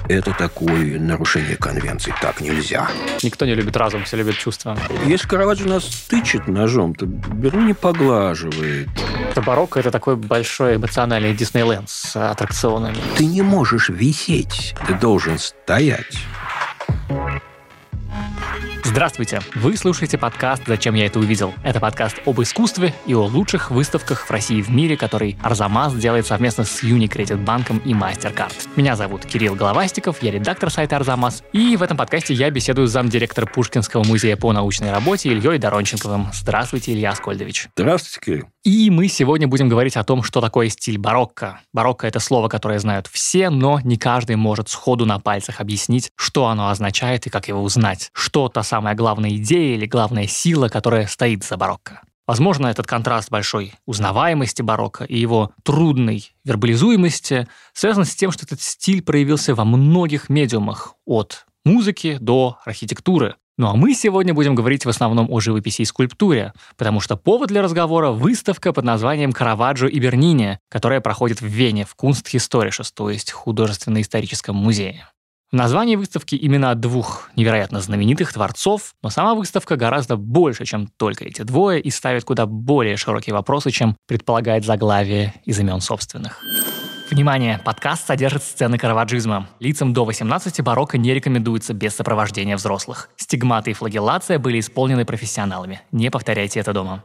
это такое нарушение конвенций. Так нельзя. Никто не любит разум, все любят чувства. Если Караваджо нас тычет ножом, то Бернини поглаживает. Барокко – это такой большой эмоциональный Диснейленд с аттракционами. Ты не можешь висеть, ты должен стоять. Здравствуйте! Вы слушаете подкаст «Зачем я это увидел?». Это подкаст об искусстве и о лучших выставках в России и в мире, который Арзамас делает совместно с Unicredit банком и MasterCard. Меня зовут Кирилл Головастиков, я редактор сайта Арзамас, и в этом подкасте я беседую с замдиректора Пушкинского музея по научной работе Ильей Доронченковым. Здравствуйте, Илья Аскольдович. Здравствуйте, Кирилл. И мы сегодня будем говорить о том, что такое стиль барокко. Барокко – это слово, которое знают все, но не каждый может сходу на пальцах объяснить, что оно означает и как его узнать. Что та самая главная идея или главная сила, которая стоит за барокко. Возможно, этот контраст большой узнаваемости барокко и его трудной вербализуемости связан с тем, что этот стиль проявился во многих медиумах, от музыки до архитектуры. Ну а мы сегодня будем говорить в основном о живописи и скульптуре, потому что повод для разговора – выставка под названием «Караваджо и Бернини», которая проходит в Вене в Kunsthistorisches, то есть художественно-историческом музее. В названии выставки имена двух невероятно знаменитых творцов, но сама выставка гораздо больше, чем только эти двое, и ставит куда более широкие вопросы, чем предполагает заглавие из имен собственных. Внимание! Подкаст содержит сцены караваджизма. Лицам до 18 барокко не рекомендуется без сопровождения взрослых. Стигматы и флагеллация были исполнены профессионалами. Не повторяйте это дома.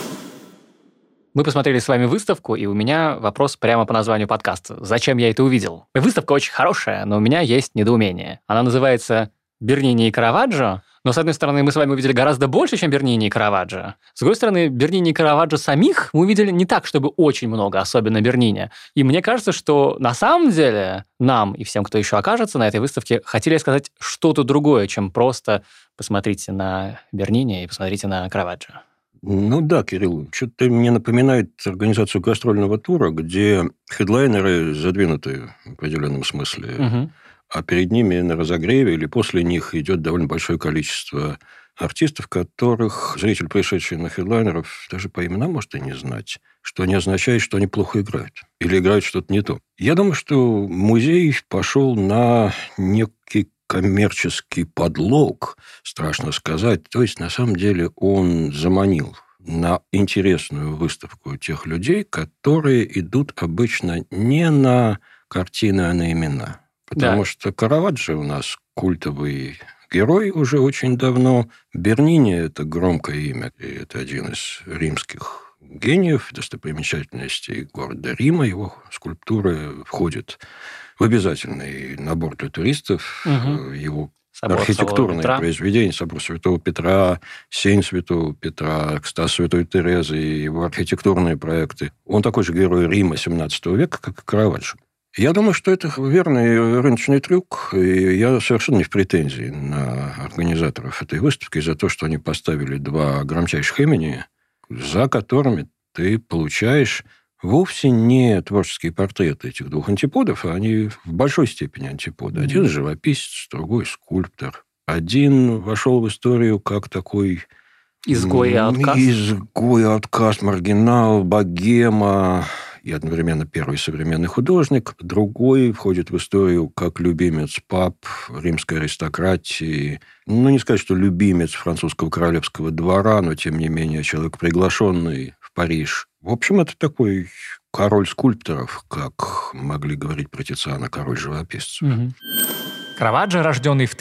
Мы посмотрели с вами выставку, и у меня вопрос прямо по названию подкаста. Зачем я это увидел? Выставка очень хорошая, но у меня есть недоумение. Она называется «Бернини и Караваджо», но, с одной стороны, мы с вами увидели гораздо больше, чем Бернини и Караваджо. С другой стороны, Бернини и Караваджо самих мы увидели не так, чтобы очень много, особенно Бернини. И мне кажется, что на самом деле нам и всем, кто еще окажется на этой выставке, хотели сказать что-то другое, чем просто посмотрите на Бернини и посмотрите на Караваджо. Ну да, Кирилл, что-то мне напоминает организацию гастрольного тура, где хедлайнеры задвинуты в определенном смысле, а перед ними на разогреве или после них идет довольно большое количество артистов, которых зритель, пришедший на хедлайнеров, даже по именам может и не знать, что не означает, что они плохо играют или играют что-то не то. Я думаю, что музей пошел на некий коммерческий подлог, страшно сказать. То есть, на самом деле, он заманил на интересную выставку тех людей, которые идут обычно не на картины, а на имена. Потому что Караваджо у нас культовый герой уже очень давно. Бернини – это громкое имя. И это один из римских гениев, достопримечательностей города Рима. Его скульптура входит в обязательный набор для туристов. Его архитектурные произведения, собор Святого Петра, Сень Святого Петра, Экстаз Святой Терезы, его архитектурные проекты. Он такой же герой Рима XVII века, как и Караваджо. Я думаю, что это верный рыночный трюк, и я совершенно не в претензии на организаторов этой выставки за то, что они поставили два громчайших имени, за которыми ты получаешь вовсе не творческие портреты этих двух антиподов, а они в большой степени антиподы. Один живописец, другой скульптор. Один вошел в историю как такой изгой и отказ. Изгой, отказ, маргинал, богема и одновременно первый современный художник. Другой входит в историю как любимец пап римской аристократии. Ну, не сказать, что любимец французского королевского двора, но, тем не менее, человек, приглашенный в Париж. В общем, это такой король скульпторов, как могли говорить про Тициана, король живописцев. Караваджо, рожденный в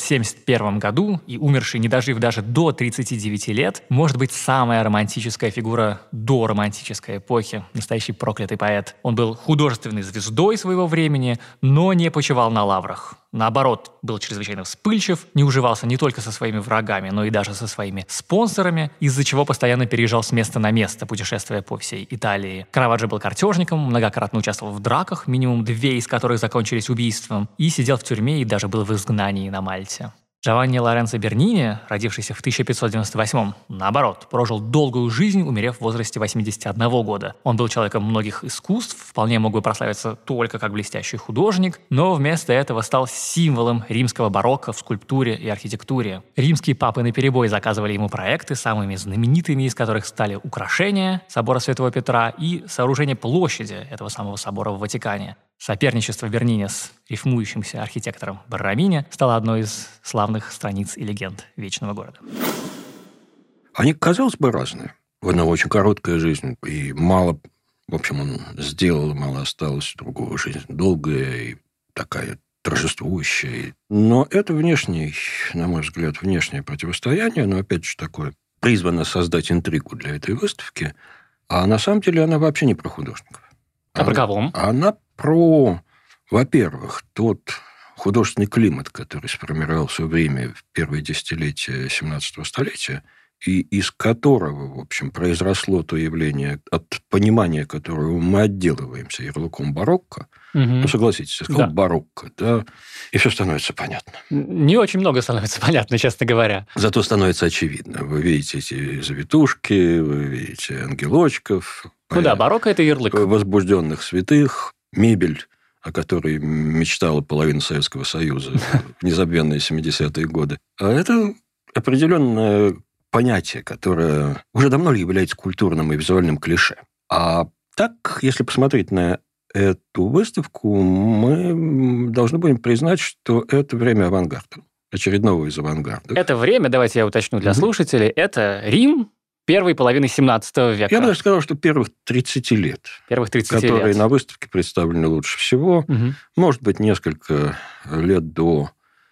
1571 году и умерший, не дожив даже до 39 лет, может быть самая романтическая фигура до романтической эпохи, настоящий проклятый поэт. Он был художественной звездой своего времени, но не почивал на лаврах. Наоборот, был чрезвычайно вспыльчив, не уживался не только со своими врагами, но и даже со своими спонсорами, из-за чего постоянно переезжал с места на место, путешествуя по всей Италии. Караваджо был картежником, многократно участвовал в драках, минимум 2 из которых закончились убийством, и сидел в тюрьме и даже был в изгнании на Мальте. Джованни Лоренцо Бернини, родившийся в 1598-м, наоборот, прожил долгую жизнь, умерев в возрасте 81 года. Он был человеком многих искусств, вполне мог бы прославиться только как блестящий художник, но вместо этого стал символом римского барокко в скульптуре и архитектуре. Римские папы наперебой заказывали ему проекты, самыми знаменитыми из которых стали украшения собора Святого Петра и сооружение площади этого самого собора в Ватикане. Соперничество Бернини с рифмующимся архитектором Борромини стало одной из славных страниц и легенд Вечного города. Они, казалось бы, разные. У одного очень короткая жизнь, и мало, в общем, он сделал, мало осталось, у другого жизнь долгая и такая торжествующая. Но это внешнее, на мой взгляд, внешнее противостояние, но, опять же, такое, призвано создать интригу для этой выставки, а на самом деле она вообще не про художников. А про кого? Она про, во-первых, тот художественный климат, который сформировался в Риме в первые десятилетия 17 столетия, и из которого, в общем, произросло то явление, от понимания которого мы отделываемся ярлыком барокко. Ну, согласитесь, я сказал барокко, да, и все становится понятно. Не очень много становится понятно, честно говоря. Зато становится очевидно. Вы видите эти завитушки, вы видите ангелочков. Ну да, барокко – это ярлык. Возбужденных святых, мебель, о которой мечтала половина Советского Союза в незабвенные 70-е годы. А это определенное понятие, которое уже давно является культурным и визуальным клише. А так, если посмотреть на эту выставку, мы должны будем признать, что это время авангарда, очередного из авангардов. Это время, давайте я уточню для слушателей, это Рим первой половины 17 века. Я бы даже сказал, что первых 30 лет. Первых 30 лет. Которые на выставке представлены лучше всего. Может быть, несколько лет до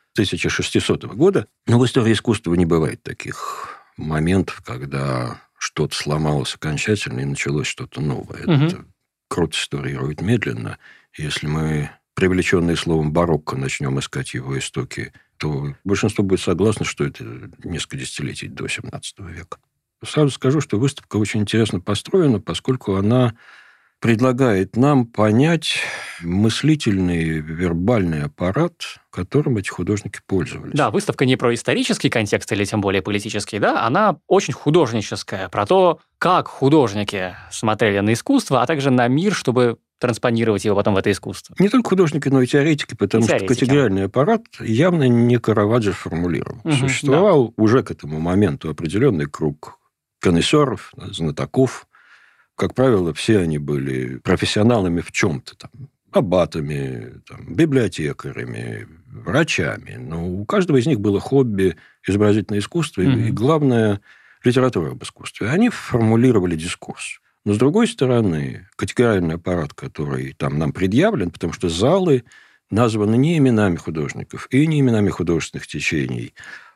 1600 года. Но в истории искусства не бывает таких моментов, когда что-то сломалось окончательно и началось что-то новое. Это круто историрует медленно. Если мы, привлеченные словом барокко, начнем искать его истоки, то большинство будет согласно, что это несколько десятилетий до 17 века. Сразу скажу, что выставка очень интересно построена, поскольку она предлагает нам понять мыслительный, вербальный аппарат, которым эти художники пользовались. Да, выставка не про исторический контекст или тем более политический, да, она очень художническая, про то, как художники смотрели на искусство, а также на мир, чтобы транспонировать его потом в это искусство. Не только художники, но и теоретики, потому что категориальный аппарат явно не Караваджо формулировал. Существовал уже к этому моменту определенный круг коннессеров, знатоков. Как правило, все они были профессионалами в чем-то, там, аббатами, там, библиотекарями, врачами. Но у каждого из них было хобби изобразительное искусство и, главное, литература об искусстве. Они формулировали дискурс. Но, с другой стороны, категориальный аппарат, который там нам предъявлен, потому что залы названы не именами художников и не именами художественных течений,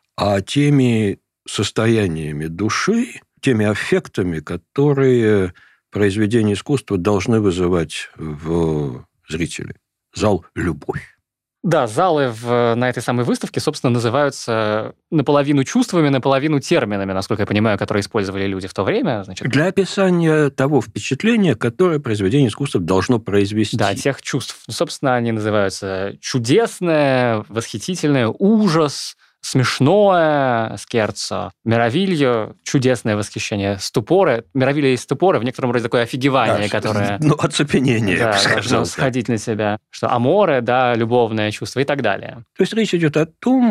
а теми состояниями души, теми аффектами, которые произведения искусства должны вызывать в зрителе. Зал – любовь. Да, залы на этой самой выставке, собственно, называются наполовину чувствами, наполовину терминами, насколько я понимаю, которые использовали люди в то время. Значит... Для описания того впечатления, которое произведение искусства должно произвести. Да, тех чувств. Собственно, они называются чудесное, восхитительное, ужас, смешное, скерцо, миравилье, чудесное восхищение, ступоры. Миравилье и ступоры в некотором роде такое офигевание, которое... Ну, оцепенение, да, должно сходить на себя. Что аморе, да, любовное чувство и так далее. То есть речь идет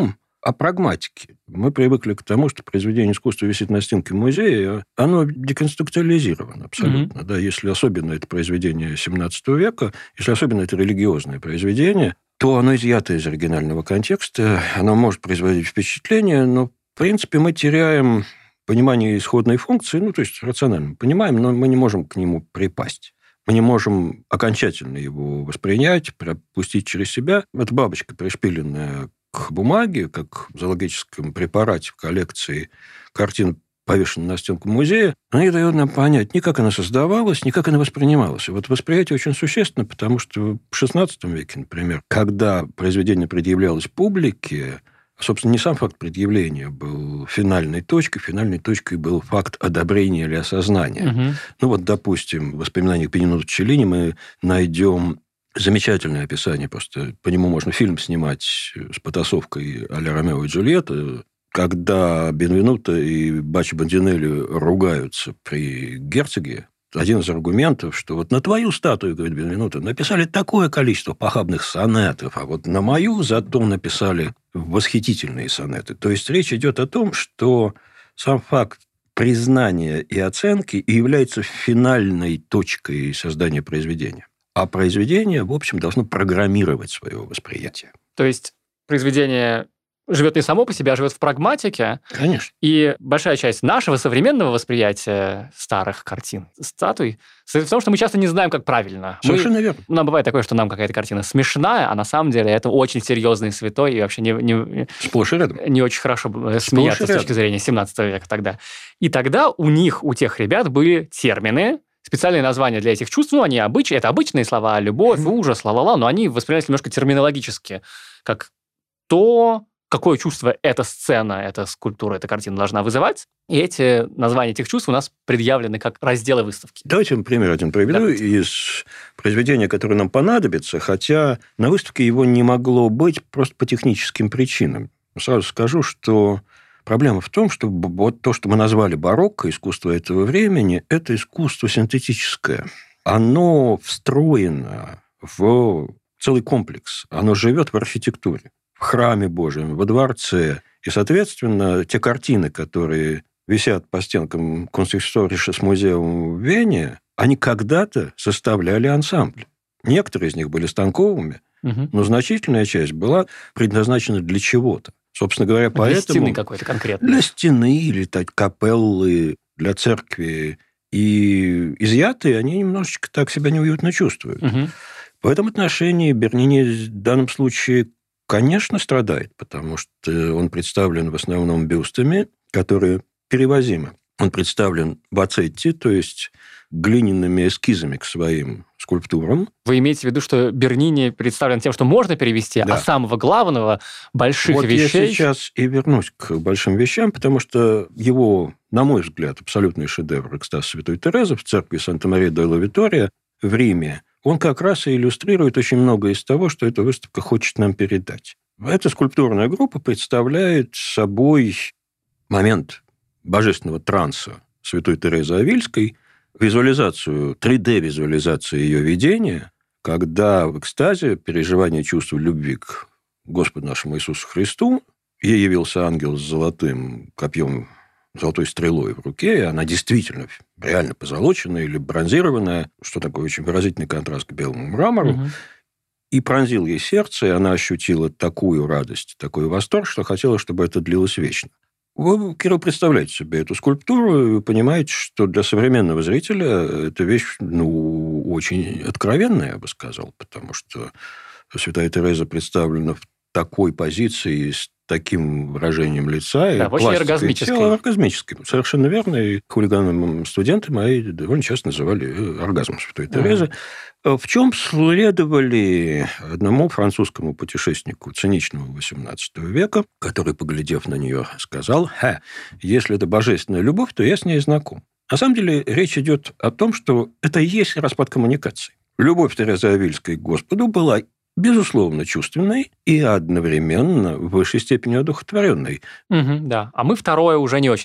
о прагматике. Мы привыкли к тому, что произведение искусства висит на стенке музея, оно деконструктуализировано абсолютно. Да, если особенно это произведение 17 века, если особенно это религиозное произведение, то оно изъято из оригинального контекста, оно может производить впечатление, но, в принципе, мы теряем понимание исходной функции, ну, то есть рационально понимаем, но мы не можем к нему припасть. Мы не можем окончательно его воспринять, пропустить через себя. Это бабочка, пришпиленная к бумаге, как в зоологическом препарате в коллекции картин, повешенной на стенку музея, она не дает нам понять, ни как она создавалась, ни как она воспринималась. И вот восприятие очень существенно, потому что в XVI веке, например, когда произведение предъявлялось публике, собственно, не сам факт предъявления был финальной точкой. Финальной точкой был факт одобрения или осознания. Ну вот, допустим, в воспоминаниях Бенинуто Челлини мы найдем замечательное описание, просто по нему можно фильм снимать с потасовкой а-ля Ромео и Джульетта, когда Бенвенуто и Баччо Бандинелли ругаются при герцоге. Один из аргументов, что вот на твою статую, говорит Бенвенуто, написали такое количество похабных сонетов, а вот на мою зато написали восхитительные сонеты. То есть речь идет о том, что сам факт признания и оценки является финальной точкой создания произведения. А произведение, в общем, должно программировать свое восприятие. То есть произведение живет не само по себе, а живет в прагматике. Конечно. И большая часть нашего современного восприятия старых картин, статуй, состоит в том, что мы часто не знаем, как правильно. Совершенно верно. Нам бывает такое, что нам какая-то картина смешная, а на самом деле это очень серьезный святой, и вообще сплошь и рядом. Не очень хорошо смеяться с точки зрения 17 века тогда. И тогда у тех ребят были термины, специальные названия для этих чувств. Они это обычные слова, любовь, ужас, ла-ла-ла, но они воспринимались немножко терминологически, как то, какое чувство эта сцена, эта скульптура, эта картина должна вызывать. И эти названия этих чувств у нас предъявлены как разделы выставки. Давайте я пример один приведу из произведения, которое нам понадобится, хотя на выставке его не могло быть просто по техническим причинам. Сразу скажу, что проблема в том, что вот то, что мы назвали барокко, искусство этого времени, это искусство синтетическое. Оно встроено в целый комплекс. Оно живет в архитектуре, в храме Божьем, во дворце. И, соответственно, те картины, которые висят по стенкам Kunsthistorisches Museum в Вене, они когда-то составляли ансамбль. Некоторые из них были станковыми, но значительная часть была предназначена для чего-то. Собственно говоря, поэтому... Для стены какой-то конкретной. Для стены или капеллы, для церкви. И изъятые, они немножечко так себя неуютно чувствуют. В этом отношении Бернини в данном случае, конечно, страдает, потому что он представлен в основном бюстами, которые перевозимы. Он представлен бацетти, то есть глиняными эскизами к своим скульптурам. Вы имеете в виду, что Бернини представлен тем, что можно перевести, да. А самого главного, больших вещей... Я сейчас и вернусь к большим вещам, потому что его, на мой взгляд, абсолютный шедевр «Экстаз Святой Терезы» в церкви Санта-Мария-делла-Витория в Риме, он как раз и иллюстрирует очень многое из того, что эта выставка хочет нам передать. Эта скульптурная группа представляет собой момент божественного транса Святой Терезы Авильской, визуализацию, 3D-визуализацию ее видения, когда в экстазе переживание чувства любви к Господу нашему Иисусу Христу ей явился ангел с золотым копьем, золотой стрелой в руке, и она действительно реально позолоченная или бронзированная, что такое очень выразительный контраст к белому мрамору, и пронзил ей сердце, и она ощутила такую радость, такой восторг, что хотела, чтобы это длилось вечно. Вы, Кирилл, представляете себе эту скульптуру, и вы понимаете, что для современного зрителя эта вещь, очень откровенная, я бы сказал, потому что Святая Тереза представлена в такой позиции, с таким выражением лица. Да, очень оргазмической. Оргазмической. Совершенно верно. И хулиганом студенты мои довольно часто называли оргазмом Святой Терезы. В чем следовали одному французскому путешественнику циничного XVIII века, который, поглядев на нее, сказал: если это божественная любовь, то я с ней знаком. На самом деле речь идет о том, что это и есть распад коммуникации. Любовь Терезы Авильской к Господу была безусловно чувственной и одновременно в высшей степени одухотворенной. Да, а мы второе уже не очень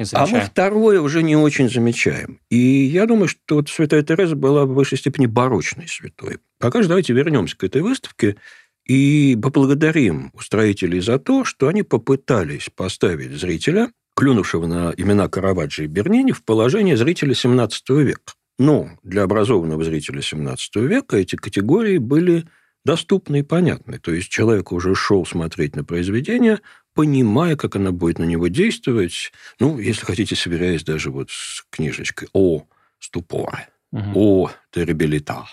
замечаем. И я думаю, что Святая Тереза была в высшей степени барочной святой. Пока же давайте вернемся к этой выставке и поблагодарим устроителей за то, что они попытались поставить зрителя, клюнувшего на имена Караваджо и Бернини, в положение зрителя XVII века. Но для образованного зрителя XVII века эти категории были доступны и понятны. То есть человек уже шел смотреть на произведение, понимая, как она будет на него действовать. Если хотите, сверяясь даже с книжечкой «О ступоре», «О террибилита».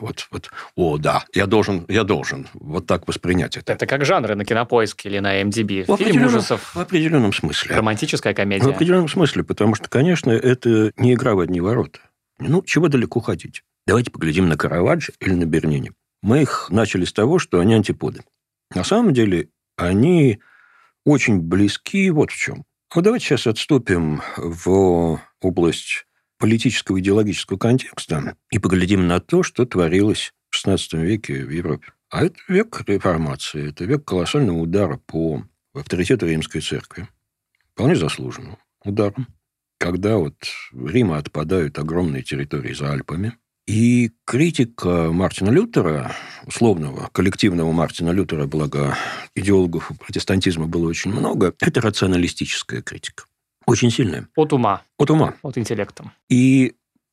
Да, я должен вот так воспринять это. Это как жанры на Кинопоиске или на MDB. Фильм ужасов. В определенном смысле. Романтическая комедия. В определенном смысле, потому что, конечно, это не игра в одни ворота. Чего далеко ходить? Давайте поглядим на Караваджо или на Бернини. Мы их начали с того, что они антиподы. На самом деле, они очень близки вот в чем. Давайте сейчас отступим в область политического и идеологического контекста и поглядим на то, что творилось в XVI веке в Европе. А это век реформации, это век колоссального удара по авторитету Римской церкви. Вполне заслуженного удара. Когда Рима отпадают огромные территории за Альпами. И критика Мартина Лютера, условного, коллективного Мартина Лютера, благо идеологов протестантизма было очень много, это рационалистическая критика. Очень сильная. От ума. От ума. От интеллекта. И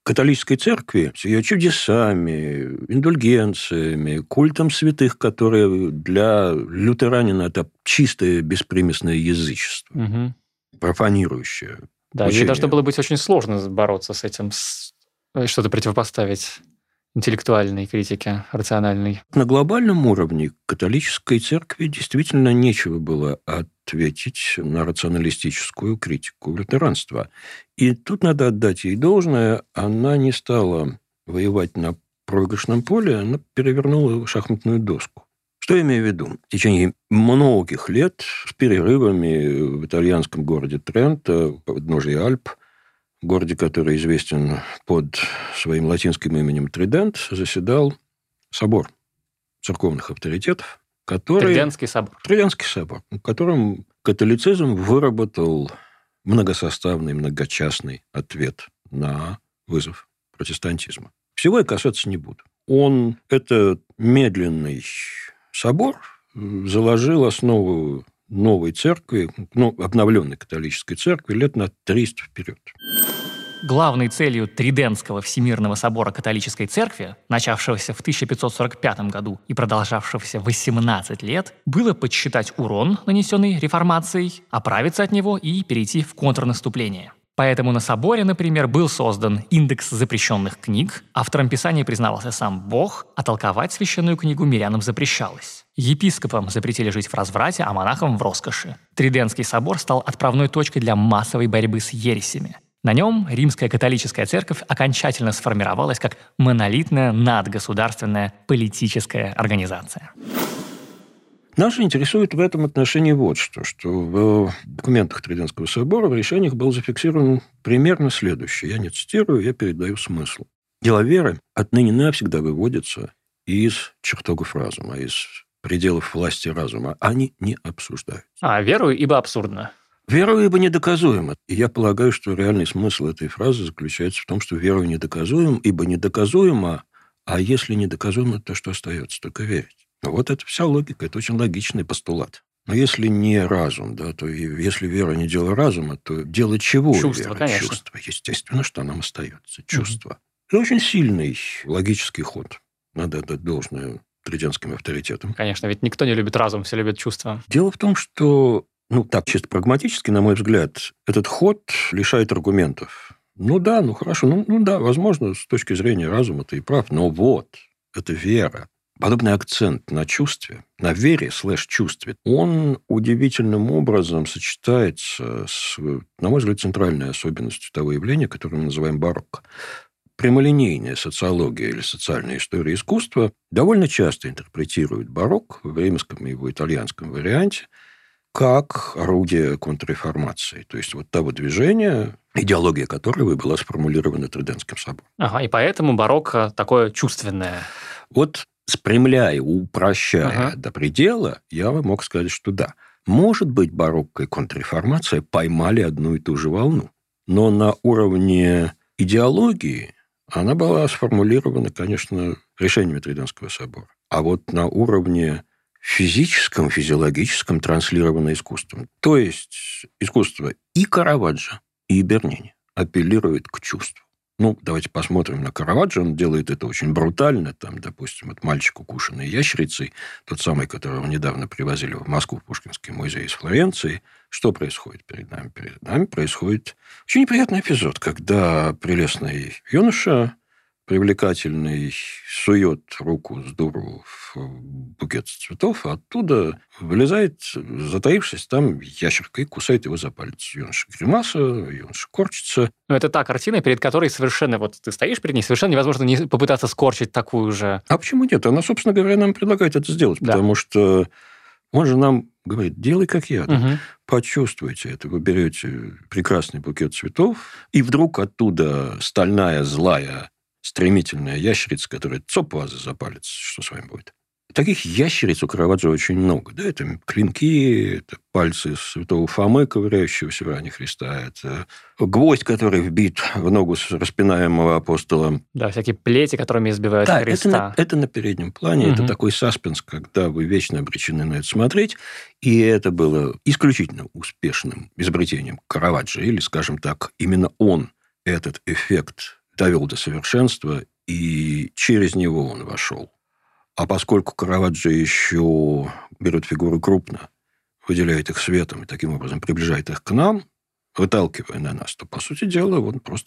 католической церкви с ее чудесами, индульгенциями, культом святых, которые для лютеранина это чистое беспримесное язычество, профанирующее. Да, ей должно было быть очень сложно бороться с этим, что-то противопоставить интеллектуальной критике, рациональной. На глобальном уровне католической церкви действительно нечего было ответить на рационалистическую критику лютеранства. И тут надо отдать ей должное, она не стала воевать на проигрышном поле, она перевернула шахматную доску. Что я имею в виду? В течение многих лет с перерывами в итальянском городе Тренто, у подножия Альп, городе, который известен под своим латинским именем Тридент, заседал собор церковных авторитетов, который... Тридентский собор. Тридентский собор, в котором католицизм выработал многосоставный, многочастный ответ на вызов протестантизма. Всего я касаться не буду. Этот медленный собор заложил основу новой церкви, обновленной католической церкви лет на 300 вперед. Главной целью Тридентского Всемирного собора католической церкви, начавшегося в 1545 году и продолжавшегося 18 лет, было подсчитать урон, нанесенный реформацией, оправиться от него и перейти в контрнаступление. Поэтому на соборе, например, был создан индекс запрещенных книг, автором Писания признавался сам Бог, а толковать священную книгу мирянам запрещалось. Епископам запретили жить в разврате, а монахам в роскоши. Тридентский собор стал отправной точкой для массовой борьбы с ересями. На нем римская католическая церковь окончательно сформировалась как монолитная надгосударственная политическая организация. Нас интересует в этом отношении вот что в документах Тридентского собора, в решениях был зафиксирован примерно следующее. Я не цитирую, я передаю смысл. Дело веры отныне навсегда выводится из чертогов разума, из пределов власти разума. Они не обсуждаются. Верую, ибо абсурдно. Верую, ибо недоказуемо. И я полагаю, что реальный смысл этой фразы заключается в том, что верую недоказуем, ибо недоказуемо, а если недоказуемо, то что остается? Только верить. Вот это вся логика, это очень логичный постулат. Но если не разум, да, то если вера не дело разума, то дело чего? Чувство, вера? конечно. Чувство. Естественно, что нам остается. Чувство. Это очень сильный логический ход. Надо отдать должное тридентским авторитетам. Конечно, ведь никто не любит разум, все любят чувства. Дело в том, что чисто прагматически, на мой взгляд, этот ход лишает аргументов. Хорошо, возможно, с точки зрения разума ты и прав, но это вера. Подобный акцент на чувстве, на вере /чувстве, он удивительным образом сочетается с, на мой взгляд, центральной особенностью того явления, которое мы называем барокко. Прямолинейная социология или социальная история искусства довольно часто интерпретирует барокко в римском и его итальянском варианте как орудие контрреформации. То есть того движения, идеология которого была сформулирована Тридентским собором. И поэтому барокко такое чувственное. Спрямляя, упрощая до предела, я мог сказать, что да. Может быть, барокко и контрреформация поймали одну и ту же волну. Но на уровне идеологии она была сформулирована, конечно, решениями Тридентского собора. А на уровне физическом, физиологическом транслировано искусством. То есть искусство и Караваджо, и Бернини апеллирует к чувству. Давайте посмотрим на Караваджо. Он делает это очень брутально. Допустим, мальчик, укушенный ящерицей, тот самый, которого недавно привозили в Москву в Пушкинский музей из Флоренции. Что происходит перед нами? Перед нами происходит очень неприятный эпизод, когда прелестный юноша, привлекательный, сует руку с дуру в букет цветов, а оттуда вылезает, затаившись там, ящерка и кусает его за палец. Юноша гримаса, юноша корчится. Это та картина, перед которой совершенно, ты стоишь перед ней, совершенно невозможно не попытаться скорчить такую же. А почему нет? Она, собственно говоря, нам предлагает это сделать, потому что он же нам говорит, делай как я, почувствуйте это. Вы берете прекрасный букет цветов, и вдруг оттуда стальная, злая, стремительная ящерица, которая цоп вас за палец, что с вами будет? Таких ящериц у Караваджо очень много. Да, это клинки, это пальцы святого Фомы, ковыряющегося в ране Христа, это гвоздь, который вбит в ногу распинаемого апостола. Да, всякие плети, которыми избивают Христа. Это на переднем плане, это такой саспенс, когда вы вечно обречены на это смотреть, и это было исключительно успешным изобретением Караваджо, или, скажем так, именно он этот эффект довел до совершенства, и через него он вошел. А поскольку Караваджо еще берет фигуры крупно, выделяет их светом и таким образом приближает их к нам, выталкивая на нас, то, по сути дела,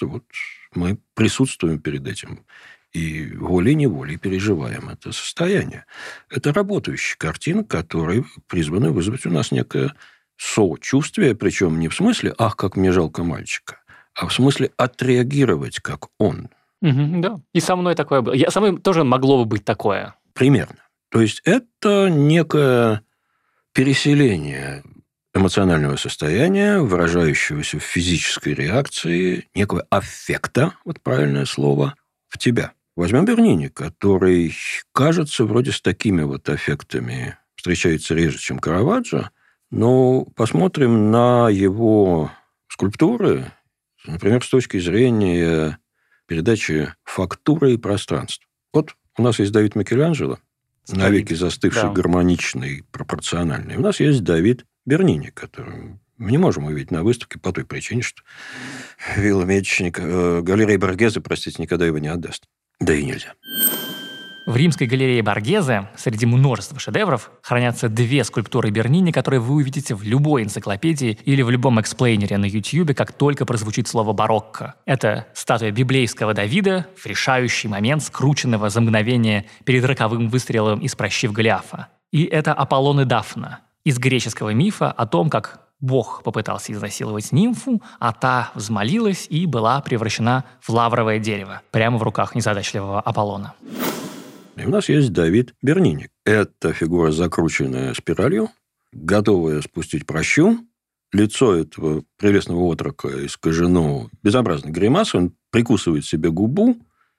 мы присутствуем перед этим и волей-неволей переживаем это состояние. Это работающая картина, которая призвана вызвать у нас некое сочувствие, причем не в смысле «ах, как мне жалко мальчика», а в смысле отреагировать, как он. Да, и со мной такое было. Со мной тоже могло бы быть такое. Примерно. То есть это некое переселение эмоционального состояния, выражающегося в физической реакции, некого аффекта, вот правильное слово, в тебя. Возьмем Бернини, который, кажется, вроде с такими вот аффектами встречается реже, чем Караваджо, но посмотрим на его скульптуры, например, с точки зрения передачи фактуры и пространства. Вот у нас есть Давид Микеланджело, навеки застывший, гармоничный, пропорциональный. У нас есть Давид Бернини, который мы не можем увидеть на выставке по той причине, что Вилла Медичи, галерея Боргезе, простите, никогда его не отдаст. Да и нельзя. В римской галерее Боргезе среди множества шедевров хранятся 2 скульптуры Бернини, которые вы увидите в любой энциклопедии или в любом эксплейнере на YouTube, как только прозвучит слово «барокко». Это статуя библейского Давида в решающий момент, скрученного за мгновение перед роковым выстрелом из пращи в Голиафа. И это Аполлон и Дафна из греческого мифа о том, как Бог попытался изнасиловать нимфу, а та взмолилась и была превращена в лавровое дерево прямо в руках незадачливого Аполлона. И у нас есть Давид Бернини. Это фигура, закрученная спиралью, готовая спустить пращу. Лицо этого прелестного отрока искажено безобразной гримасой. Он прикусывает себе губу,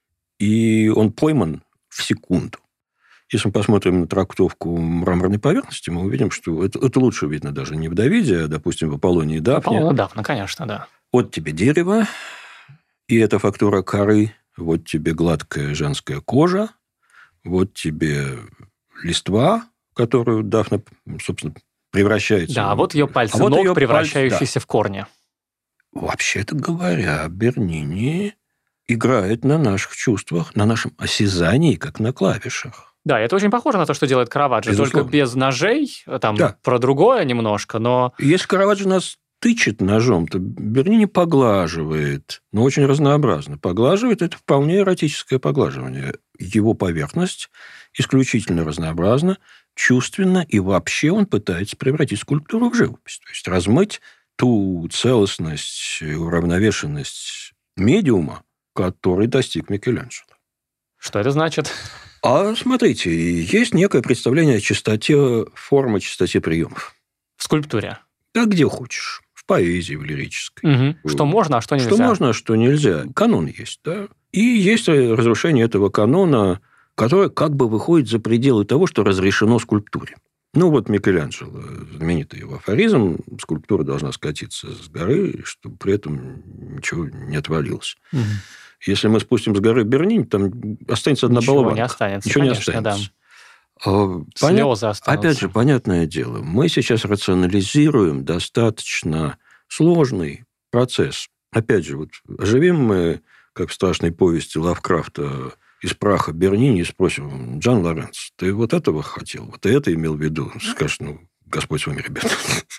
и он пойман в секунду. Если мы посмотрим на трактовку мраморной поверхности, мы увидим, что это лучше видно даже не в Давиде, а, допустим, в Аполлоне и Дафне. Аполлон и Дафна, конечно, да. Вот тебе дерево, и это фактура коры. Вот тебе гладкая женская кожа. Вот тебе листва, в которую Дафна, собственно, превращается. Да, вот ее пальцы ног, ее превращающиеся в корни. Вообще-то говоря, Бернини играет на наших чувствах, на нашем осязании, как на клавишах. Да, это очень похоже на то, что делает Караваджо, только без ножей, там про другое немножко, но... Если Караваджо нас тычет ножом, то Бернини поглаживает, но очень разнообразно. Поглаживает – это вполне эротическое поглаживание. Его поверхность исключительно разнообразна, чувственна, и вообще он пытается превратить скульптуру в живопись. То есть размыть ту целостность и уравновешенность медиума, который достиг Микеланджело. Что это значит? А смотрите, есть некое представление о чистоте формы, чистоте приемов. В скульптуре? Да где хочешь. В поэзии, в лирической. Угу. Что можно, а что нельзя. Что можно, а что нельзя. Канон есть, да. И есть разрушение этого канона, которое как бы выходит за пределы того, что разрешено скульптуре. Ну, вот Микеланджело, знаменитый его афоризм, скульптура должна скатиться с горы, чтобы при этом ничего не отвалилось. Угу. Если мы спустим с горы Бернини, там останется одна болванка. Ничего не останется, ничего конечно, не останется. Да. Слезы останутся. Опять же, понятное дело, мы сейчас рационализируем достаточно сложный процесс. Опять же, вот оживим мы, как в страшной повести Лавкрафта, из праха Бернини и спросим: Джан Лоренцо, ты вот этого хотел? Вот ты это имел в виду? Скажешь, Господь с вами, ребята.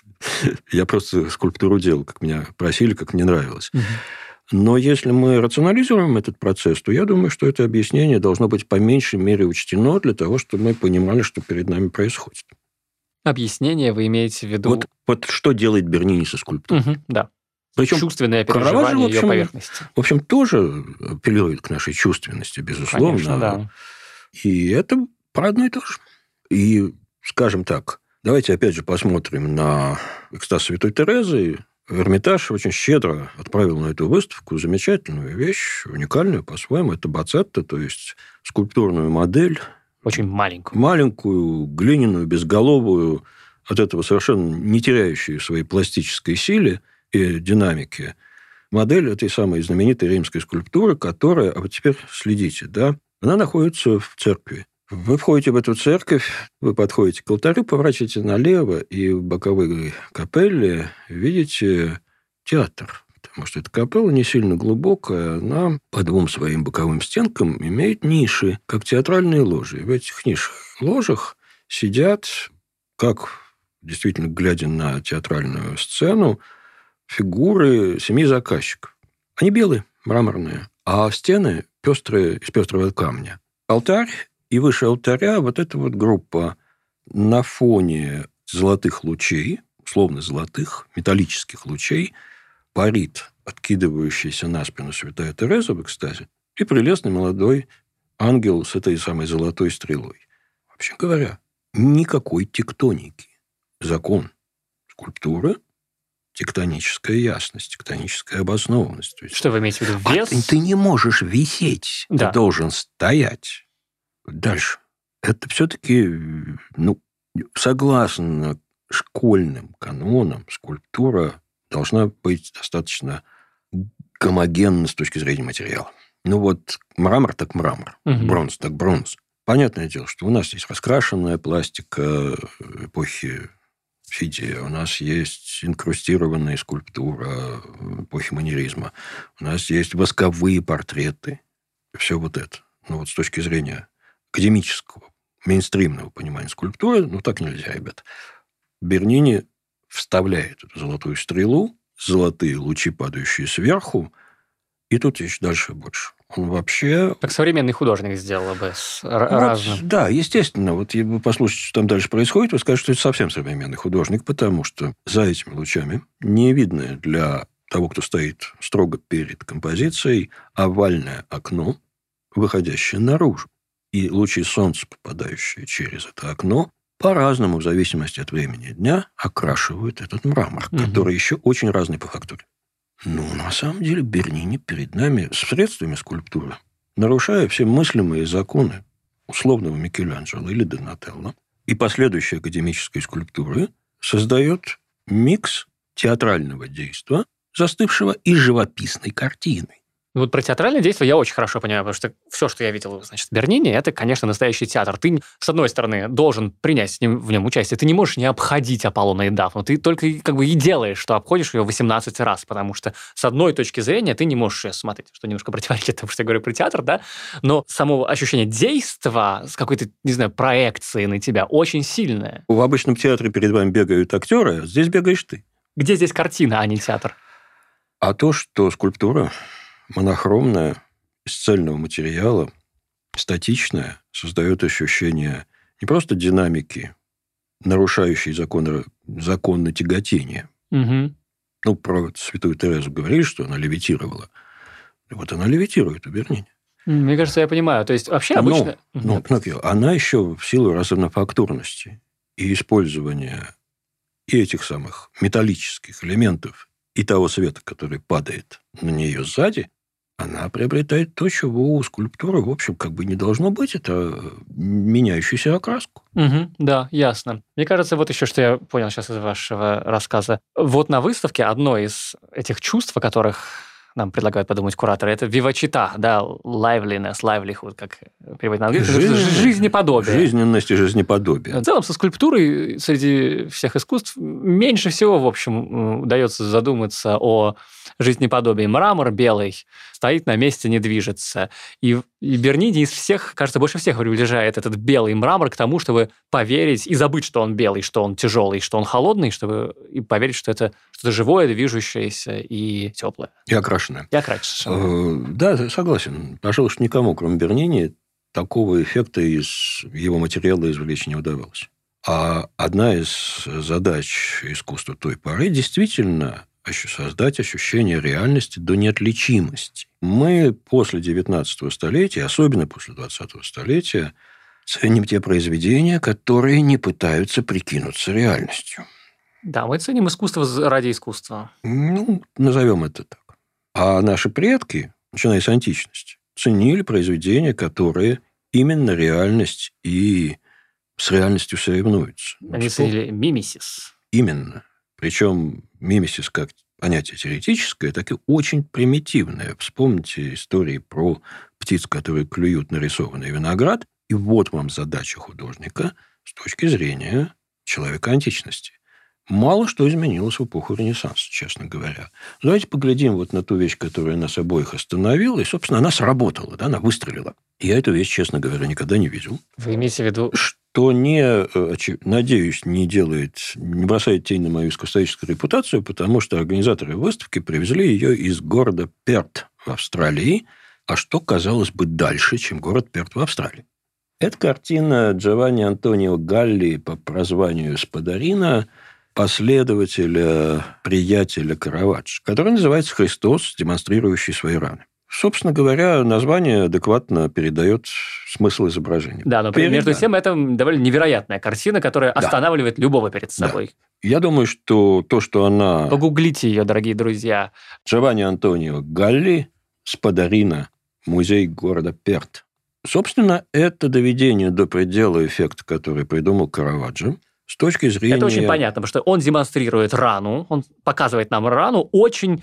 Я просто скульптуру делал, как меня просили, как мне нравилось. Но если мы рационализируем этот процесс, то я думаю, что это объяснение должно быть по меньшей мере учтено для того, чтобы мы понимали, что перед нами происходит. Объяснение вы имеете в виду? Вот что делает Бернини со скульптурой. Да. Причем чувственное переживание ее поверхности. В общем, тоже апеллирует к нашей чувственности, безусловно. Конечно, да. И это про одно и то же. И, скажем так, давайте опять же посмотрим на экстаз Святой Терезы. Эрмитаж очень щедро отправил на эту выставку замечательную вещь, уникальную по-своему. Это Боцетто, то есть скульптурную модель. Очень маленькую. Маленькую, глиняную, безголовую, от этого совершенно не теряющую своей пластической силе и динамики. Модель этой самой знаменитой римской скульптуры, которая, а вот теперь следите, да, она находится в церкви. Вы входите в эту церковь, вы подходите к алтарю, поворачиваете налево, и в боковой капелле видите театр. потому что эта капелла не сильно глубокая, она по двум своим боковым стенкам имеет ниши, как театральные ложи. И в этих ложах сидят, как действительно глядя на театральную сцену, фигуры 7 заказчиков. Они белые, мраморные, а стены пестрые, из пестрого камня. Алтарь, и выше алтаря вот эта вот группа на фоне золотых лучей, условно золотых, металлических лучей, парит откидывающаяся на спину святая Тереза в экстазе и прелестный молодой ангел с этой самой золотой стрелой. Вообще говоря, никакой тектоники. Закон скульптуры – тектоническая ясность, тектоническая обоснованность. То есть, что вы имеете в виду? Вес? Ты не можешь висеть, да. Ты должен стоять. Дальше. Это все-таки, согласно школьным канонам, скульптура должна быть достаточно гомогенна с точки зрения материала. Мрамор так мрамор, бронз так бронз. Понятное дело, что у нас есть раскрашенная пластика эпохи Фидия, у нас есть инкрустированная скульптура эпохи маньеризма, у нас есть восковые портреты. Все вот это. С точки зрения академического, мейнстримного понимания скульптуры, так нельзя, ребята. Бернини вставляет эту золотую стрелу, золотые лучи, падающие сверху, и тут еще дальше больше. Он вообще... Как современный художник сделал бы разным. Да, естественно. Вы послушайте, что там дальше происходит, вы скажете, что это совсем современный художник, потому что за этими лучами не видно для того, кто стоит строго перед композицией, овальное окно, выходящее наружу. И лучи солнца, попадающие через это окно, по-разному, в зависимости от времени дня, окрашивают этот мрамор, который еще очень разный по фактуре. На самом деле, Бернини перед нами с средствами скульптуры, нарушая все мыслимые законы условного Микеланджело или Донателло и последующей академической скульптуры, создает микс театрального действа, застывшего и живописной картины. Про театральное действие я очень хорошо понимаю, потому что все, что я видел, Бернини, это, конечно, настоящий театр. Ты, с одной стороны, должен принять в нем участие. Ты не можешь не обходить Аполлона и Дафну. Ты только и делаешь, что обходишь ее 18 раз, потому что с одной точки зрения ты не можешь ее смотреть, что немножко противоречит тому, что я говорю про театр, да? Но само ощущение действа с какой-то, проекцией на тебя очень сильное. В обычном театре перед вами бегают актеры, а здесь бегаешь ты. Где здесь картина, а не театр? А то, что скульптура монохромная, из цельного материала, статичная, создает ощущение не просто динамики, нарушающей законы тяготения. Про святую Терезу говорили, что она левитировала. Она левитирует у Бернини. Мне кажется, я понимаю. То есть, вообще обычно... Она еще в силу разнофактурности и использования и этих самых металлических элементов, и того света, который падает на нее сзади, она приобретает то, чего у скульптуры, в общем, не должно быть. Это меняющуюся окраску. Да, ясно. Мне кажется, еще, что я понял сейчас из вашего рассказа. На выставке одно из этих чувств, о которых нам предлагают подумать кураторы, это вивачита, да, liveliness, livelihood, как переводить на английский. Жизнеподобие. Жизненность и жизнеподобие. В целом, со скульптурой среди всех искусств меньше всего, в общем, удается задуматься о жизнеподобии. Мрамор белый стоит на месте, не движется. И Бернини из всех, кажется, больше всех приближает этот белый мрамор к тому, чтобы поверить и забыть, что он белый, что он тяжелый, что он холодный, чтобы и поверить, что это что-то живое, движущееся и теплое. И окрашенное. Да, согласен. Пожалуй, что никому, кроме Бернини, такого эффекта из его материала извлечь не удавалось. А одна из задач искусства той поры действительно создать ощущение реальности до неотличимости. Мы после 19 столетия, особенно после 20 столетия, ценим те произведения, которые не пытаются прикинуться реальностью. Да, мы ценим искусство ради искусства. Назовем это так. А наши предки, начиная с античности, ценили произведения, которые именно реальность и с реальностью соревнуются. Они ценили мимесис. Именно. Причем мимесис как понятие теоретическое, так и очень примитивное. Вспомните истории про птиц, которые клюют нарисованный виноград. И вот вам задача художника с точки зрения человека античности. мало что изменилось в эпоху Ренессанса, честно говоря. Давайте поглядим вот на ту вещь, которая нас обоих остановила, и, собственно, она сработала, да, она выстрелила. Я эту вещь, честно говоря, никогда не видел. Вы имеете в виду... Что надеюсь, не бросает тень на мою искусствоведческую репутацию, потому что организаторы выставки привезли ее из города Перт в Австралии, а что, казалось бы, дальше, чем город Перт в Австралии. Это картина Джованни Антонио Галли по прозванию Спадарина, последователя, приятеля Караваджо, который называется «Христос, демонстрирующий свои раны». Собственно говоря, название адекватно передает смысл изображения. Да, но между тем это довольно невероятная картина, которая останавливает любого перед собой. Да. Я думаю, что то, что она... Погуглите ее, дорогие друзья. Джованни Антонио Галли, Спадарина, музей города Перт. Собственно, это доведение до предела эффекта, который придумал Караваджо. С точки зрения... Это очень понятно, потому что он демонстрирует рану, он показывает нам рану очень,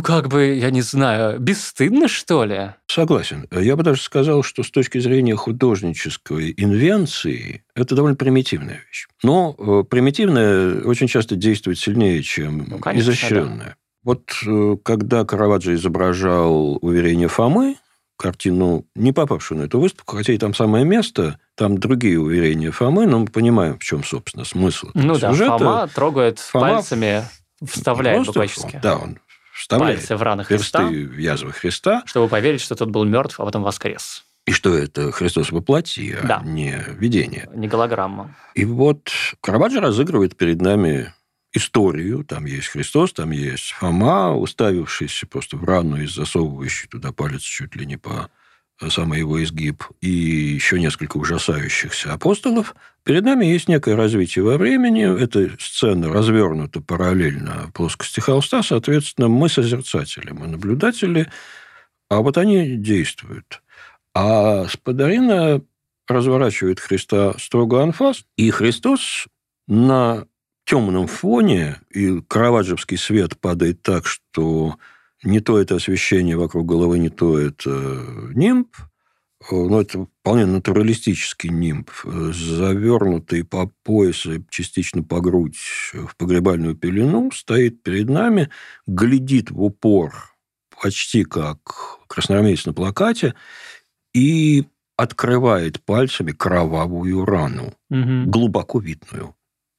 я не знаю, бесстыдно, что ли? Согласен. Я бы даже сказал, что с точки зрения художнической инвенции это довольно примитивная вещь. Но примитивная очень часто действует сильнее, чем изощренная. Да. Вот когда Караваджо изображал «Уверение Фомы», картину, не попавшую на эту выставку, хотя и там самое место, там другие уверения Фомы, но мы понимаем, в чем, собственно, смысл сюжета. Фома трогает пальцами, вставляет буквально. Да, он вставляет пальцы в раны Христа, персты в язвы Христа. Чтобы поверить, что тот был мертв, а потом воскрес. И что это Христос воплоти, а не видение. Не голограмма. И вот Караваджо разыгрывает перед нами историю. Там есть Христос, там есть Фома, уставившийся просто в рану и засовывающий туда палец чуть ли не по самый его изгиб, и еще несколько ужасающихся апостолов. Перед нами есть некое развитие во времени. Эта сцена развернута параллельно плоскости холста. Соответственно, мы созерцатели, мы наблюдатели, а вот они действуют. А Спадарина разворачивает Христа строго анфас, и Христос на темном фоне, и караваджовский свет падает так, что не то это освещение вокруг головы, не то это нимб, но это вполне натуралистический нимб, завернутый по пояс и частично по грудь в погребальную пелену, стоит перед нами, глядит в упор, почти как красноармеец на плакате, и открывает пальцами кровавую рану, глубоко видную.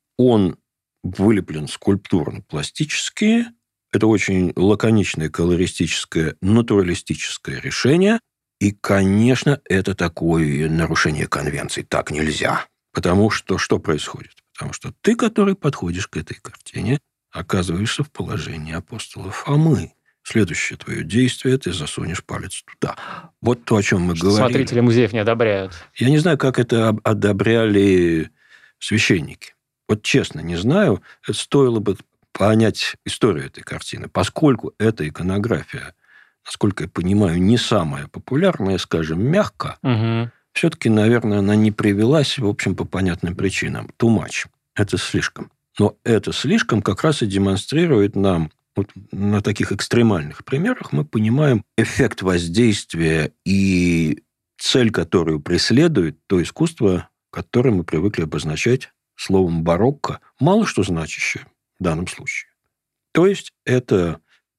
Он вылеплен скульптурно-пластически. Это очень лаконичное, колористическое, натуралистическое решение. И, конечно, это такое нарушение конвенций. Так нельзя. Потому что происходит? Потому что ты, который подходишь к этой картине, оказываешься в положении апостола Фомы. Следующее твое действие, ты засунешь палец туда. Вот то, о чем мы говорили. Смотрители музеев не одобряют. Я не знаю, как это одобряли священники. Вот честно, не знаю. Это стоило бы понять историю этой картины. Поскольку эта иконография, насколько я понимаю, не самая популярная, скажем, мягко, все-таки, наверное, она не привелась, в общем, по понятным причинам. Too much. Это слишком. Но это слишком как раз и демонстрирует нам, вот на таких экстремальных примерах мы понимаем эффект воздействия и цель, которую преследует то искусство, которое мы привыкли обозначать словом «барокко», мало что значащее в данном случае. То есть это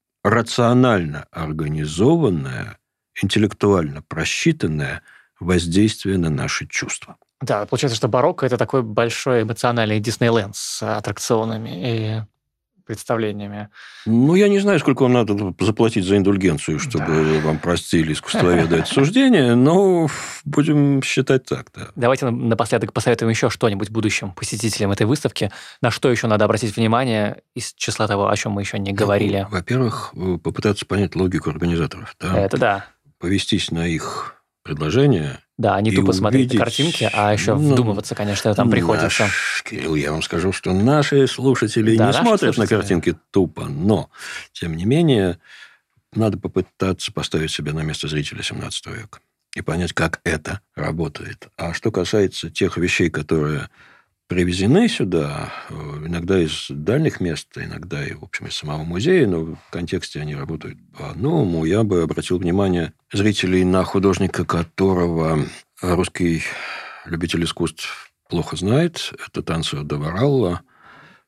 рационально организованное, интеллектуально просчитанное воздействие на наши чувства. Да, получается, что барокко – это такой большой эмоциональный Диснейленд с аттракционами и представлениями. Я не знаю, сколько вам надо заплатить за индульгенцию, чтобы вам простили искусствоведы это суждение, но будем считать так, да. Давайте напоследок посоветуем еще что-нибудь будущим посетителям этой выставки. На что еще надо обратить внимание из числа того, о чем мы еще не говорили? Во-первых, попытаться понять логику организаторов. Да? Это да. Повестись на их предложения. Да, не тупо смотреть на картинки, а еще вдумываться, конечно, там приходится. Кирилл, я вам скажу, что наши слушатели не смотрят на картинки тупо, но, тем не менее, надо попытаться поставить себя на место зрителя 17 века и понять, как это работает. А что касается тех вещей, которые привезены сюда, иногда из дальних мест, иногда и, в общем, из самого музея, но в контексте они работают по-новому. Я бы обратил внимание зрителей на художника, которого русский любитель искусств плохо знает. Это Танцио де Варалла,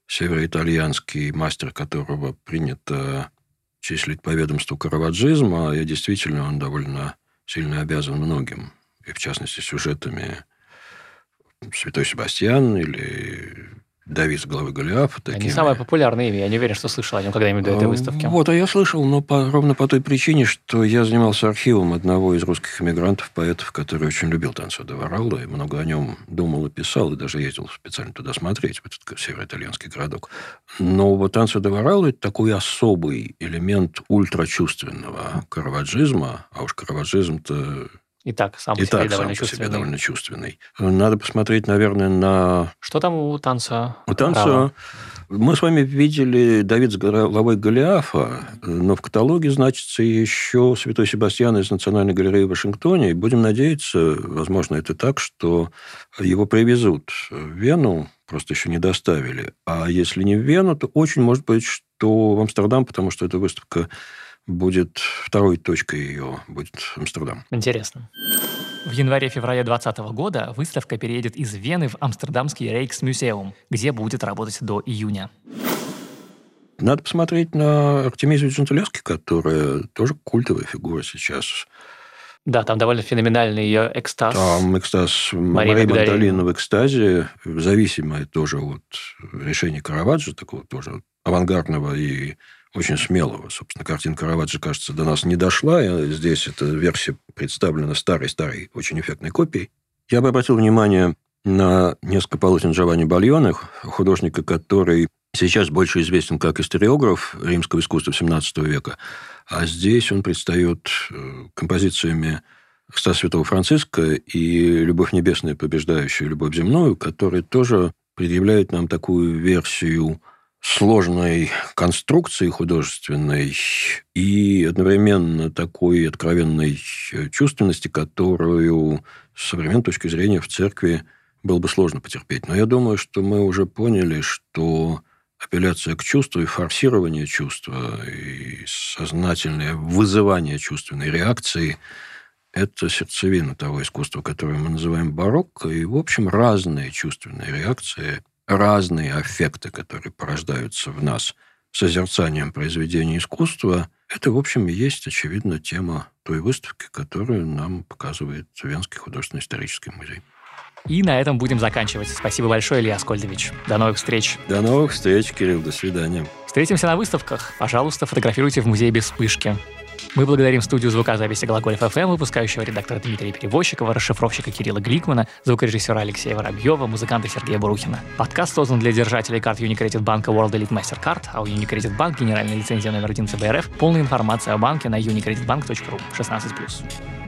североитальянский мастер, которого принято числить по ведомству караваджизма, и действительно он довольно сильно обязан многим, и в частности сюжетами «Святой Себастьян» или «Давид с головы Голиафа». Они самое популярное имя. Я не уверен, что слышал о нем когда-нибудь до этой выставки. Вот, а я слышал, но ровно по той причине, что я занимался архивом одного из русских эмигрантов, поэтов, который очень любил Танцо де Варалло, и много о нем думал и писал, и даже ездил специально туда смотреть, в этот североитальянский городок. Но вот Танцо де Варалло – это такой особый элемент ультрачувственного караваджизма, а уж караваджизм-то... Итак, сам по себе довольно чувственный. Надо посмотреть, наверное, на... Что там у Танцо? У Танцо... Мы с вами видели «Давид с головой Голиафа», но в каталоге значится еще «Святой Себастьян» из Национальной галереи в Вашингтоне. И будем надеяться, возможно, это так, что его привезут в Вену, просто еще не доставили. А если не в Вену, то очень может быть, что в Амстердам, потому что эта выставка будет второй точкой ее, будет Амстердам. Интересно. В январе-феврале 2020 года выставка переедет из Вены в амстердамский Рейхсмюсеум, где будет работать до июня. Надо посмотреть на Артемизию Джентилески, которая тоже культовая фигура сейчас. Да, там довольно феноменальный ее экстаз. Там экстаз Марии Магдалины в экстазе, зависимое тоже от решения Караваджо, такого тоже авангардного и очень смелого. Собственно, картина Караваджо, кажется, до нас не дошла. И здесь эта версия представлена старой-старой, очень эффектной копией. Я бы обратил внимание на несколько полотен Джованни Бальоне, художника, который сейчас больше известен как историограф римского искусства XVII века. А здесь он предстает композициями экстаз Святого Франциска и «Любовь небесная, побеждающая любовь земную», которые тоже предъявляют нам такую версию сложной конструкции художественной и одновременно такой откровенной чувственности, которую с современной точки зрения в церкви было бы сложно потерпеть. Но я думаю, что мы уже поняли, что апелляция к чувству и форсирование чувства, и сознательное вызывание чувственной реакции – это сердцевина того искусства, которое мы называем барокко. И, в общем, разные чувственные реакции, разные аффекты, которые порождаются в нас созерцанием произведения искусства, это, в общем, и есть, очевидно, тема той выставки, которую нам показывает Венский художественно-исторический музей. И на этом будем заканчивать. Спасибо большое, Илья Аскольдович. До новых встреч. До новых встреч, Кирилл. До свидания. Встретимся на выставках. Пожалуйста, фотографируйте в музее без вспышки. Мы благодарим студию звукозаписи «Глаголев ФМ», выпускающего редактора Дмитрия Перевозчикова, расшифровщика Кирилла Гликмана, звукорежиссера Алексея Воробьева, музыканта Сергея Бурухина. Подкаст создан для держателей карт Unicredit банка World Elite Mastercard, а у Unicredit Bank генеральная лицензия номер 1 ЦБРФ. Полная информация о банке на unicreditbank.ru 16+.